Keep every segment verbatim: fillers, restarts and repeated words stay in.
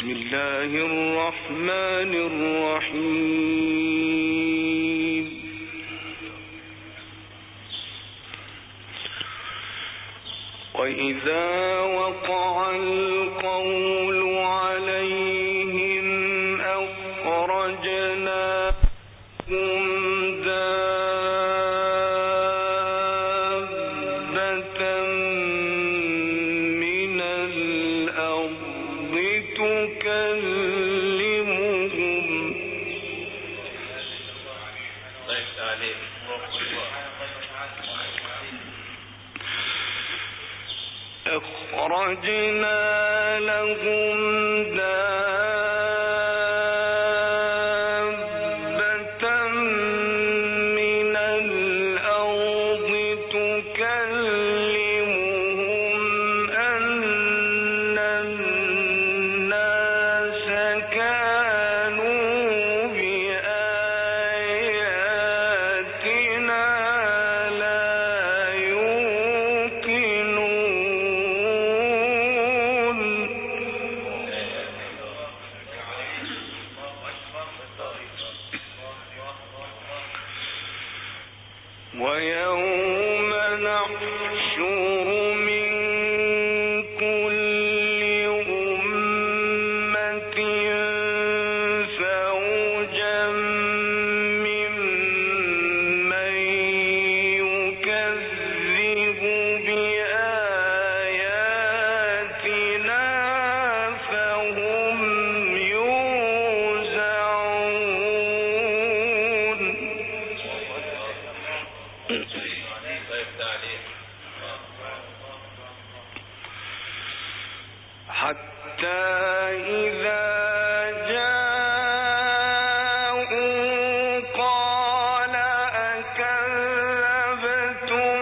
بسم الله الرحمن الرحيم. وإذا وقع القول عليهم أخرجنا لهم دابة من الأرض تكلمهم أخرجنا لهم دابة من الأرض تكلمهم أن الناس كانوا بآياتنا لا يوقنون. ويوم نحشر من كل أمة فوجا ممن يكذب بآياتنا فهم يوزعون. حتى إذا جاءوا قال أكذبتم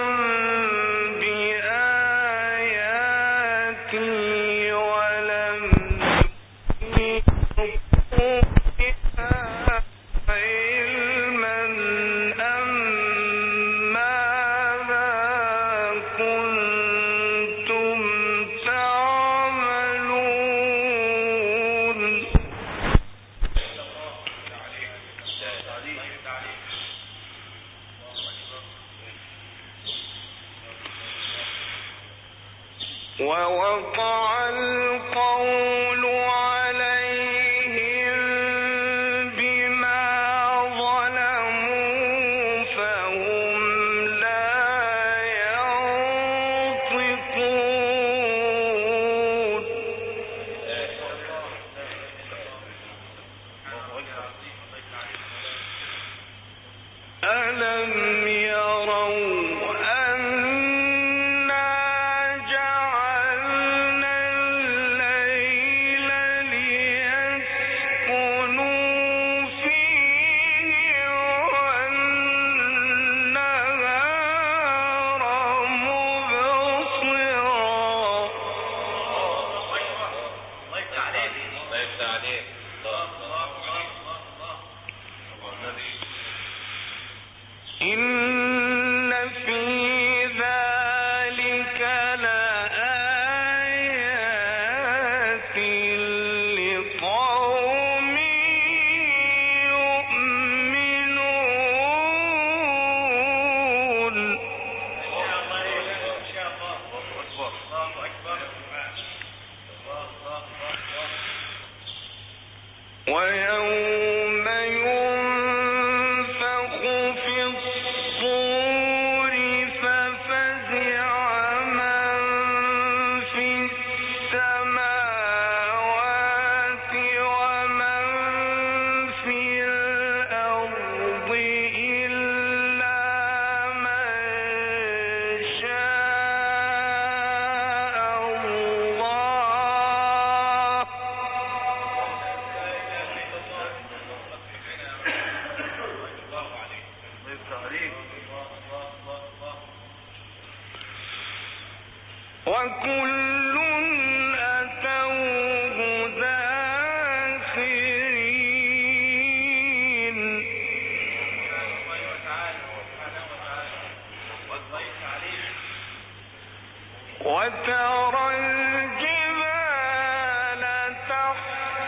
بآياتي ولم تؤتوا بها علما أم ماذا كنتم تعملون. ووقع القول عليهم بما ظلموا فهم لا ينطقون. ألم يروا أنا جعلنا الليل ليسكنوا فيه والنهار مبصرا. إن في ذلك لآيات لقوم يؤمنون. ويوم ينفخ في الصور ففزع من في السماوات ومن في الأرض إلا من شاء الله. وكل أتوه داخرين. وترى الجبال تحسبها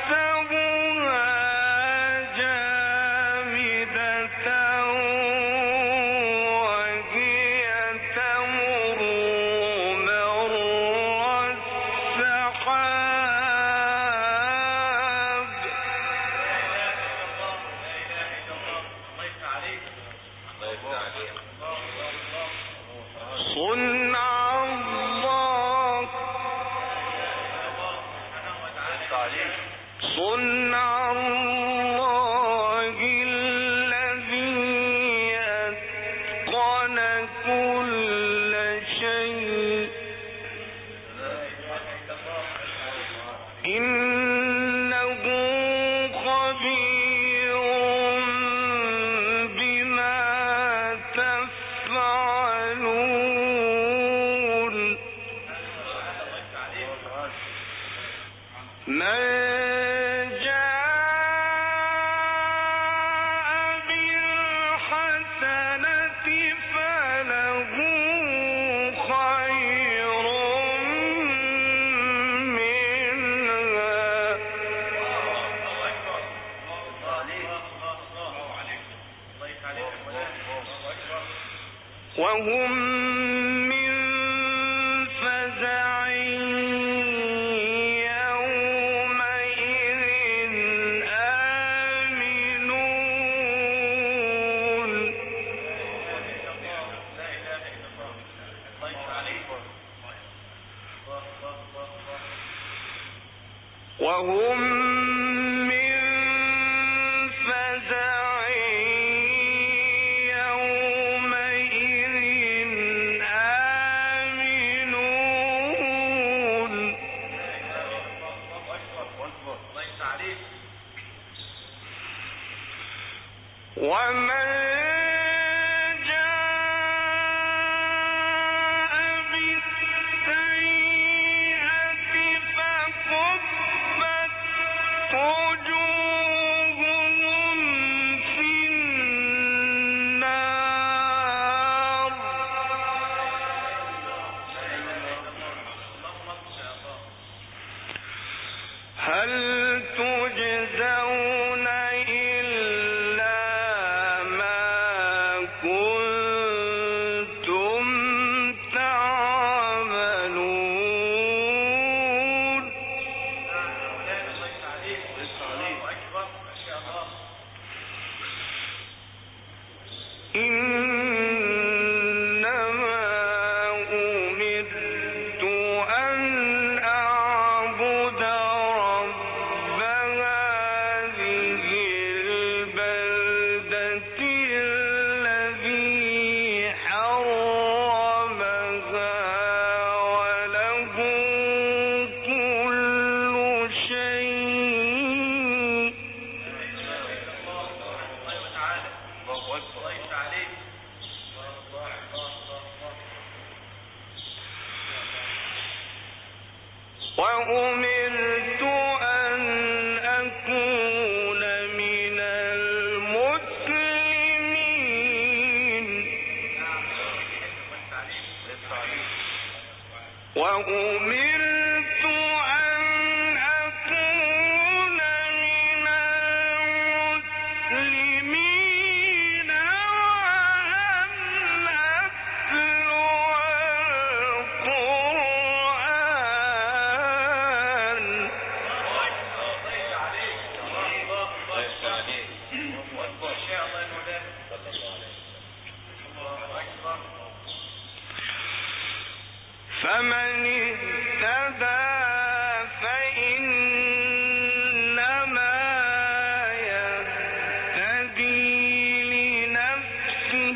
وهم من فزع يومئذ آمنون وهم من فزع يومئذ آمنون ومن جاء بالسيئة فكبت وجوههم في النار هل تجزون إلا ما كنتم تعملون إنما أمرت أن أعبد رب هذه البلدة الذي حرمها وله كل شيء وأمرت أن أكون من المسلمين وأمرت أن أكون من المسلمين وأن أتلو القرآن فمن اهتدى فإنما يهتدي لنفسه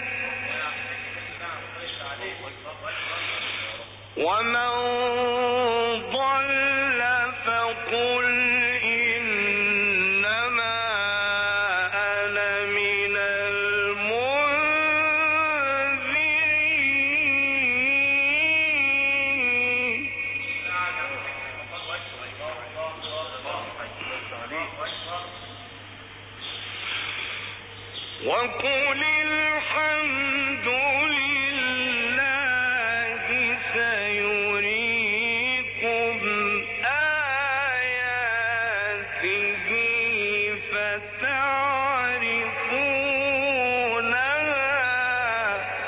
ومن ضل فقل إنما أنا من المنذرين وقل الحمد لله سيريكم آياته فتعرفونها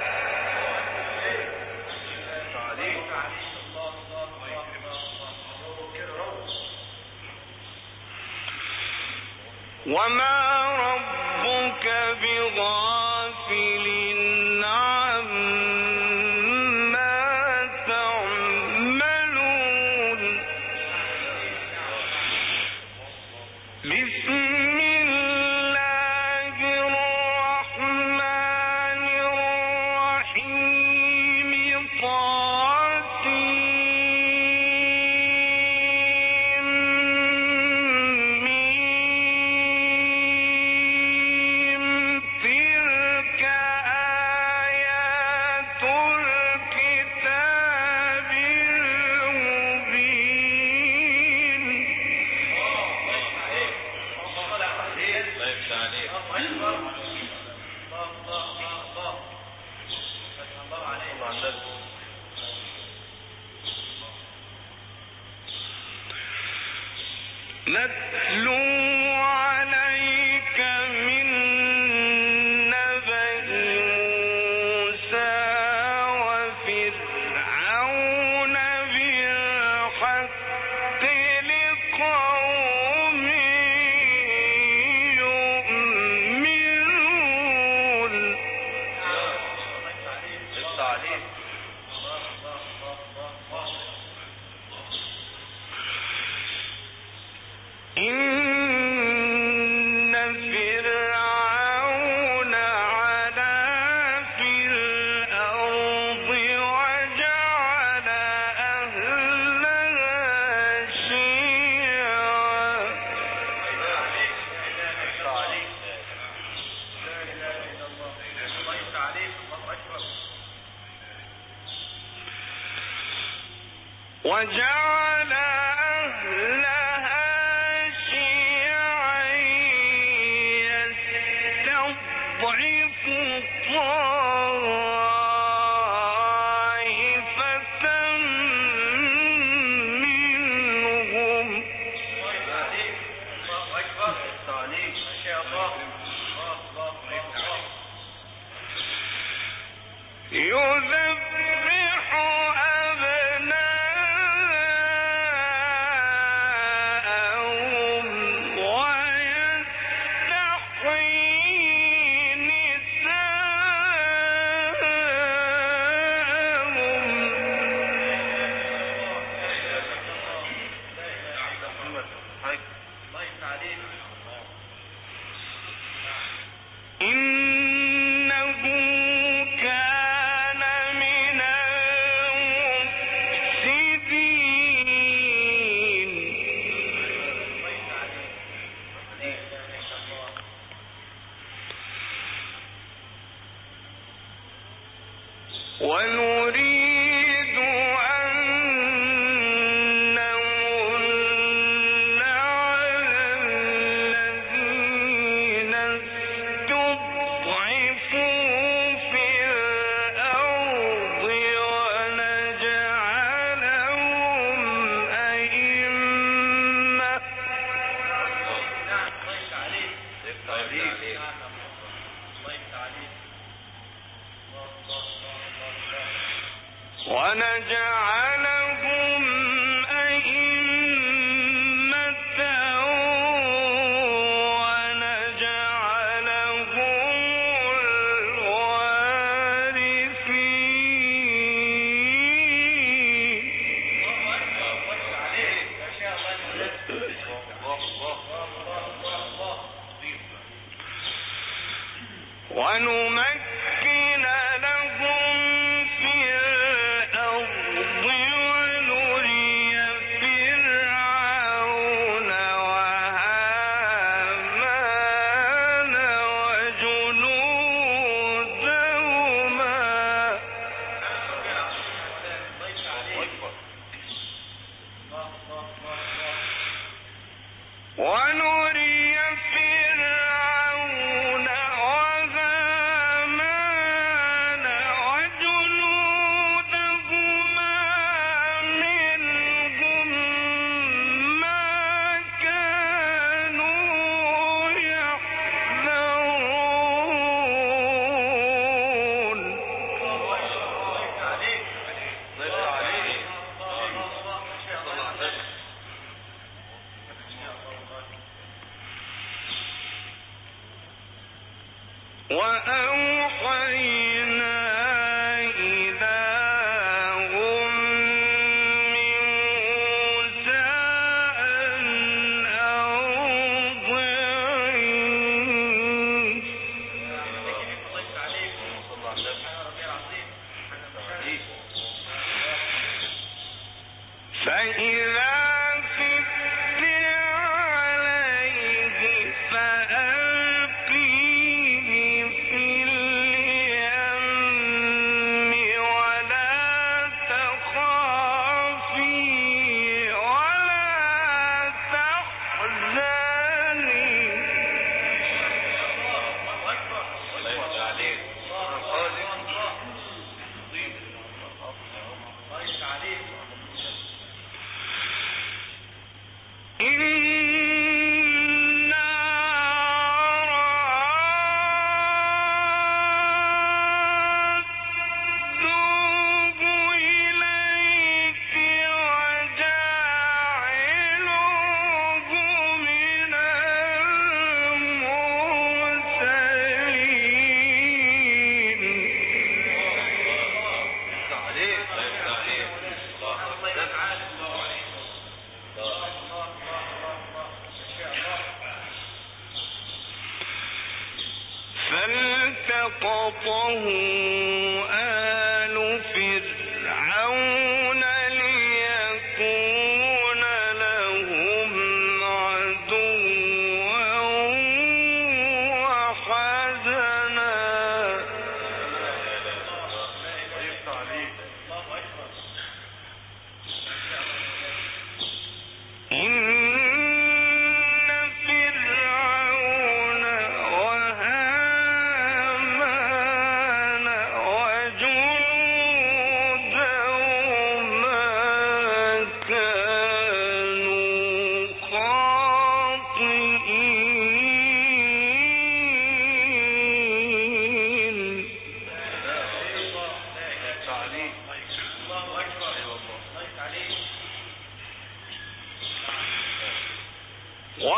وما ربك بغافل عما تعملون بسم الله الرحمن الرحيم طاسيم ميم تلك آيات الكتاب المبين نتلو عليك من نبأ موسى وجعل أهلها شيعا يستضعف طائفة منهم يذبح أبناءهم ويستحيي نساءهم إنه كان من المفسدين ونريد أن نمن على الذين استضعفوا في الأرض ونجعلهم أئمة ونجعلهم أئمة ونجعلهم الوارثين ونمكن لهم في الأرض ونري فرعون وهامان وجنودهما ونري فرعون وهامان وجنودهما منهم ما كانوا يحذرون وأوحينا إلى أم موسى أن أرضعيه فإذا خفت عليه فألقيه في اليم ولا تخافي ولا تحزني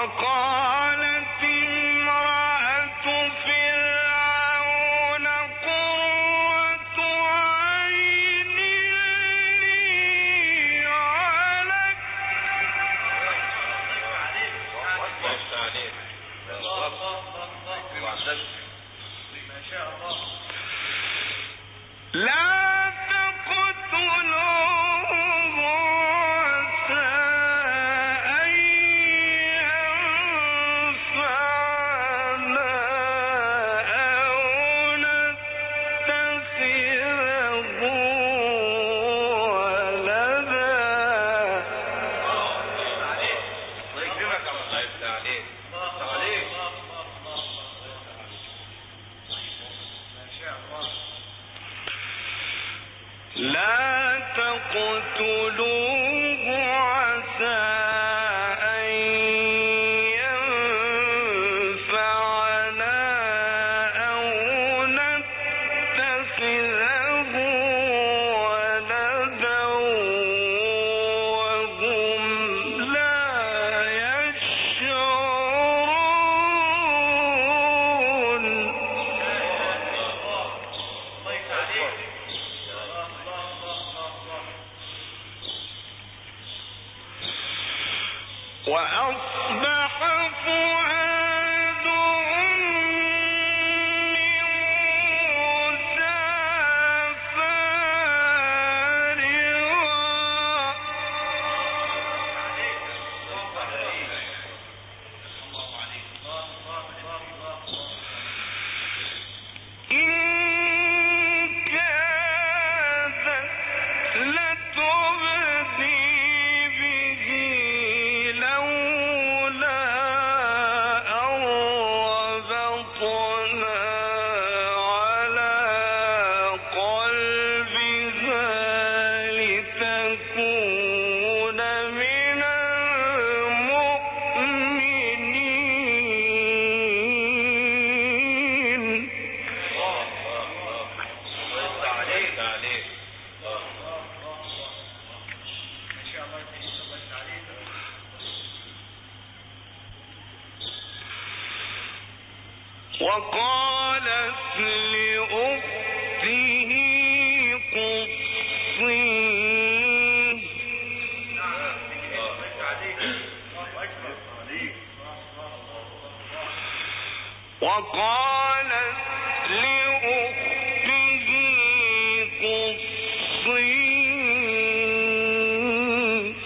وقالت امرأة فرعون قرة عين لي ولك لا تقتلوه عسى أن ينفعنا أو نتخذه ولدا. لا تقتلوه عسى أن ينفعنا أو نتخذه ولدا وهم لا يشعرون. وأصبح فؤاد أم موسى فارغا إن كادت لتبدي به لولا أن ربطنا على قلبها لتكون من المؤمنين. وقالت لأخته قصيه وقالت لأخته قصيه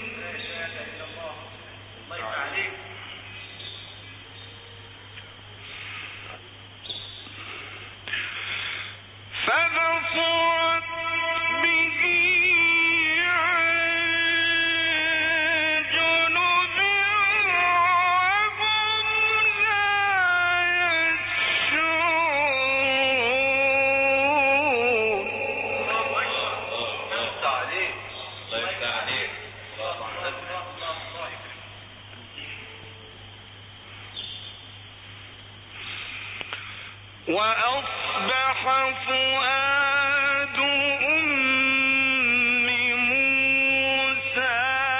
فبصرت به عن جنب وهم لا يشعرون. وأصبح فؤاد أم موسى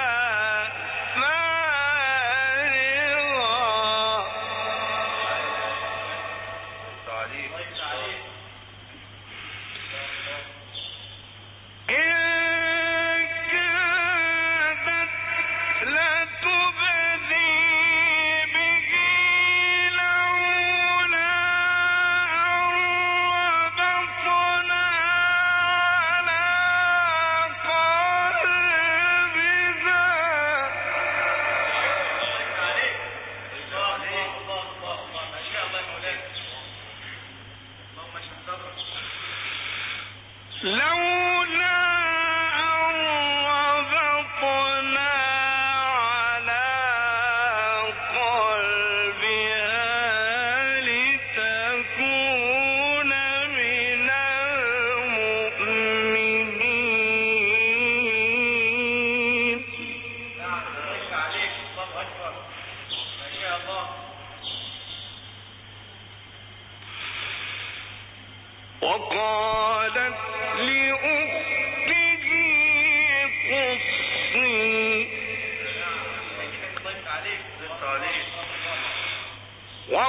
فارغا إن كادت لتبدي به لولا أن ربطنا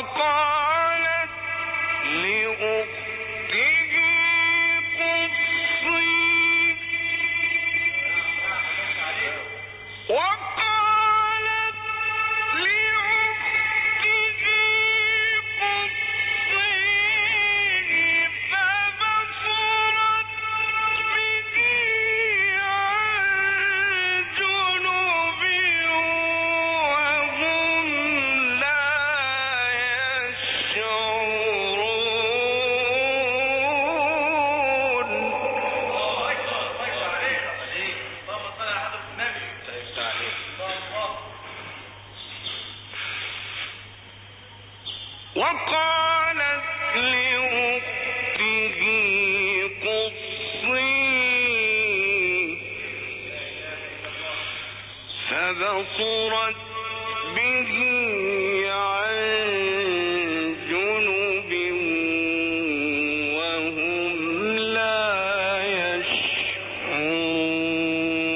وقالت لأخته قصي وقالت لأخته قصيه فبصرت به عن جنب وهم لا يشعرون. وقالت لأخته قصيه فبصرت به عن جنب وهم لا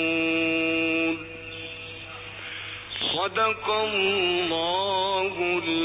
يشعرون. صدق الله